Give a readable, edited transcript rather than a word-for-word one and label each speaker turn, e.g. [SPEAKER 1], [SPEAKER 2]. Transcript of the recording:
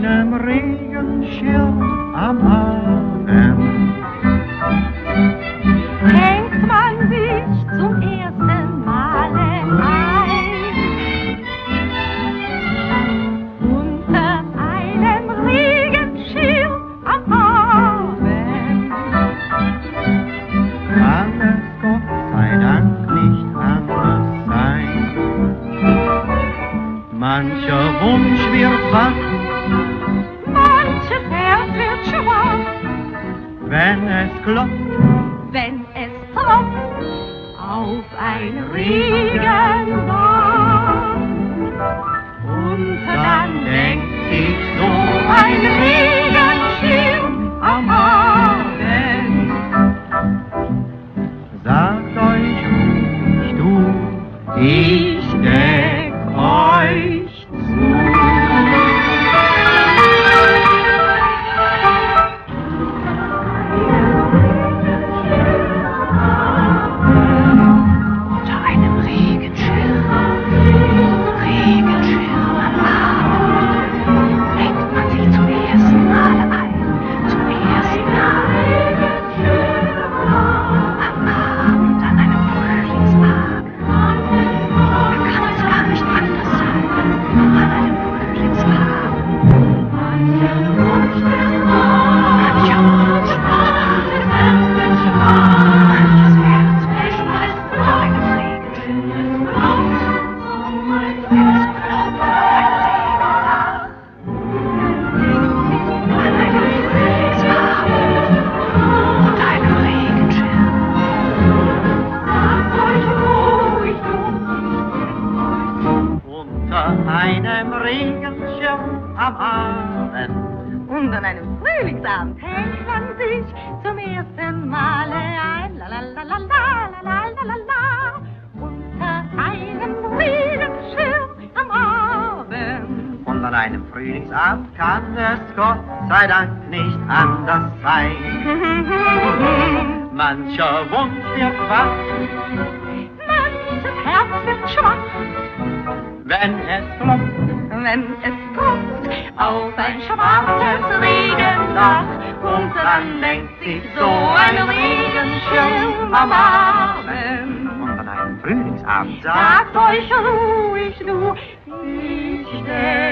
[SPEAKER 1] einem Regenschirm am Abend
[SPEAKER 2] hängt man sich zum ersten Male ein. Unter einem Regenschirm am Abend
[SPEAKER 1] kann es Gott sei Dank nicht anders sein. Mancher Wunsch wird wahr,
[SPEAKER 2] manches Herz wird schwach,
[SPEAKER 1] wenn es klopft,
[SPEAKER 2] wenn es tropft auf ein Regenbad. Und dann denkt sich so ein Regenschirm am Abend.
[SPEAKER 1] sagt euch ruhig du, ich deck euch zu.
[SPEAKER 3] Unter einem Regenschirm am Abend, hängt man sich zum ersten Mal ein, zum ersten Mal. Am Abend, an einem Frühlingsabend, da kann es gar nicht anders sein, an einem Frühlingsabend. Mancher Wunsch wird wahr, manches Herz wird schwach unter einem Regenschirm. Wenn es klopft auf ein Regendach, an einem Frühlingsabend, unter einem Regenschirm.
[SPEAKER 2] Sagt euch ruhig
[SPEAKER 1] Unter einem Regenschirm am Abend
[SPEAKER 2] und an einem Frühlingsabend hängt man sich zum ersten Male ein. La la la la la la la la la. Unter einem Regenschirm am Abend.
[SPEAKER 1] und an einem Frühlingsabend kann es Gott sei Dank nicht anders sein. Mancher Wunsch wird wahr,
[SPEAKER 2] Manches Herz wird schwach,
[SPEAKER 1] wenn es klopft,
[SPEAKER 2] wenn es kommt auf ein schwarzes Regendach.
[SPEAKER 1] und dann denkt sich so ein Regenschirm am Abend. Und an einem Frühlingsabend sagt
[SPEAKER 2] Sagt euch ruhig, du, ich